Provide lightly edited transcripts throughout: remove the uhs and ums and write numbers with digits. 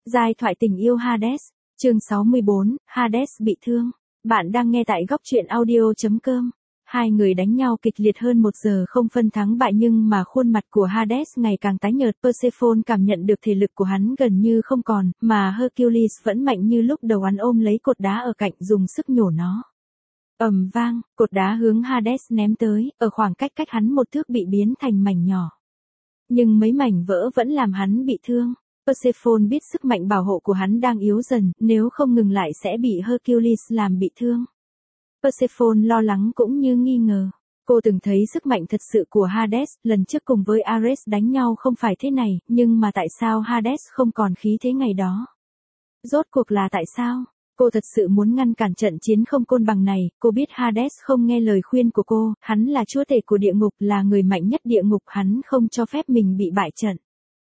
Giai thoại tình yêu Hades, chương 64, Hades bị thương. Bạn đang nghe tại góc truyện audio.com. Hai người đánh nhau kịch liệt hơn 1 giờ không phân thắng bại nhưng mà khuôn mặt của Hades ngày càng tái nhợt. Persephone cảm nhận được thể lực của hắn gần như không còn, mà Hercules vẫn mạnh như lúc đầu. Hắn ôm lấy cột đá ở cạnh dùng sức nhổ nó. Ầm vang, cột đá hướng Hades ném tới, ở khoảng cách hắn 1 thước bị biến thành mảnh nhỏ. Nhưng mấy mảnh vỡ vẫn làm hắn bị thương. Persephone biết sức mạnh bảo hộ của hắn đang yếu dần, nếu không ngừng lại sẽ bị Hercules làm bị thương. Persephone lo lắng cũng như nghi ngờ. Cô từng thấy sức mạnh thật sự của Hades, lần trước cùng với Ares đánh nhau không phải thế này, nhưng mà tại sao Hades không còn khí thế ngày đó? Rốt cuộc là tại sao? Cô thật sự muốn ngăn cản trận chiến không cân bằng này. Cô biết Hades không nghe lời khuyên của cô, hắn là chúa tể của địa ngục, là người mạnh nhất địa ngục, hắn không cho phép mình bị bại trận.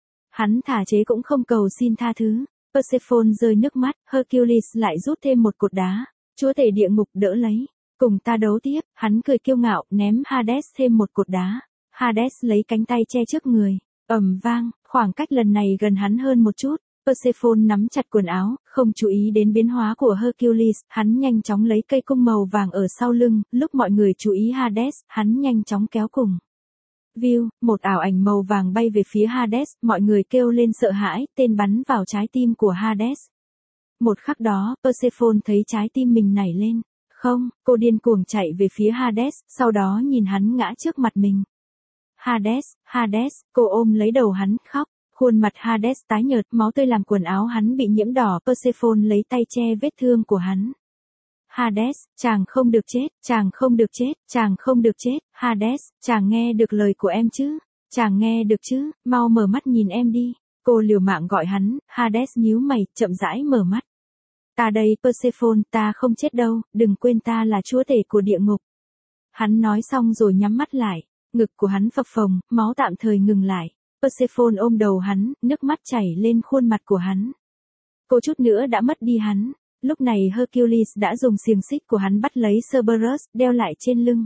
Hắn thà chết cũng không cầu xin tha thứ. Persephone rơi nước mắt, Hercules lại rút thêm một cột đá. Chúa tể địa ngục đỡ lấy. Cùng ta đấu tiếp, hắn cười kiêu ngạo, ném Hades thêm một cột đá. Hades lấy cánh tay che trước người. Ầm vang, khoảng cách lần này gần hắn hơn một chút. Persephone nắm chặt quần áo, không chú ý đến biến hóa của Hercules, hắn nhanh chóng lấy cây cung màu vàng ở sau lưng, lúc mọi người chú ý Hades, hắn nhanh chóng kéo cùng. View, một ảo ảnh màu vàng bay về phía Hades, mọi người kêu lên sợ hãi, tên bắn vào trái tim của Hades. Một khắc đó, Persephone thấy trái tim mình nảy lên. Không, cô điên cuồng chạy về phía Hades, sau đó nhìn hắn ngã trước mặt mình. Hades, Hades, cô ôm lấy đầu hắn, khóc. Khuôn mặt Hades tái nhợt, máu tươi làm quần áo hắn bị nhiễm đỏ. Persephone lấy tay che vết thương của hắn. Hades, chàng không được chết, chàng không được chết, chàng không được chết. Hades, chàng nghe được lời của em chứ? Chàng nghe được chứ? Mau mở mắt nhìn em đi. Cô liều mạng gọi hắn. Hades nhíu mày, chậm rãi mở mắt. Ta đây, Persephone, ta không chết đâu, đừng quên ta là chúa tể của địa ngục. Hắn nói xong rồi nhắm mắt lại. Ngực của hắn phập phồng, máu tạm thời ngừng lại. Persephone ôm đầu hắn, nước mắt chảy lên khuôn mặt của hắn. Cô chút nữa đã mất đi hắn. Lúc này Hercules đã dùng xiềng xích của hắn bắt lấy Cerberus, đeo lại trên lưng.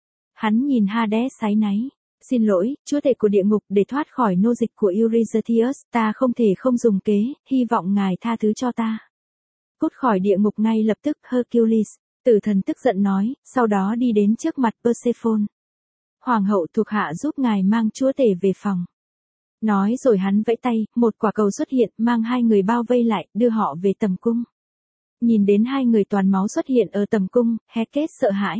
Hắn nhìn Hades áy náy. Xin lỗi, chúa tể của địa ngục, để thoát khỏi nô dịch của Eurystheus, ta không thể không dùng kế, hy vọng ngài tha thứ cho ta. Cút khỏi địa ngục ngay lập tức, Hercules. Tử thần tức giận nói, sau đó đi đến trước mặt Persephone. Hoàng hậu thuộc hạ giúp ngài mang chúa tể về phòng. Nói rồi hắn vẫy tay, một quả cầu xuất hiện, mang hai người bao vây lại, đưa họ về tầm cung. Nhìn đến hai người toàn máu xuất hiện ở tầm cung, Hecate sợ hãi.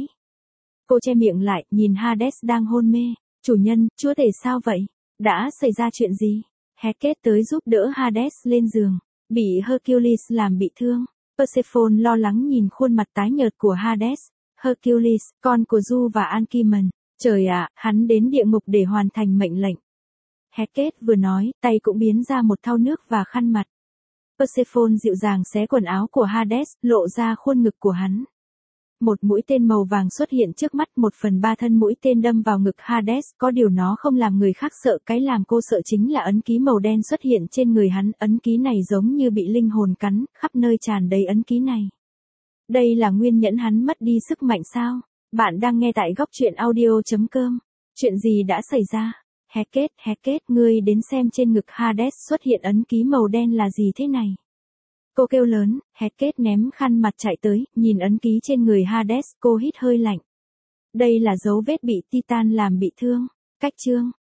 Cô che miệng lại, nhìn Hades đang hôn mê. Chủ nhân, chúa tể sao vậy? Đã xảy ra chuyện gì? Hecate tới giúp đỡ Hades lên giường. Bị Hercules làm bị thương. Persephone lo lắng nhìn khuôn mặt tái nhợt của Hades. Hercules, con của Zeus và Anchimen. Trời ạ, hắn đến địa ngục để hoàn thành mệnh lệnh. Hecate vừa nói, tay cũng biến ra một thau nước và khăn mặt. Persephone dịu dàng xé quần áo của Hades, lộ ra khuôn ngực của hắn. Một mũi tên màu vàng xuất hiện trước mắt, 1/3 thân mũi tên đâm vào ngực Hades, có điều nó không làm người khác sợ, cái làm cô sợ chính là ấn ký màu đen xuất hiện trên người hắn, ấn ký này giống như bị linh hồn cắn, khắp nơi tràn đầy ấn ký này. Đây là nguyên nhẫn hắn mất đi sức mạnh sao? Bạn đang nghe tại góc truyện audio.com. Chuyện gì đã xảy ra? Hecate, ngươi đến xem trên ngực Hades xuất hiện ấn ký màu đen là gì thế này? Cô kêu lớn, Hecate ném khăn mặt chạy tới, nhìn ấn ký trên người Hades, cô hít hơi lạnh. Đây là dấu vết bị Titan làm bị thương. Cách chương.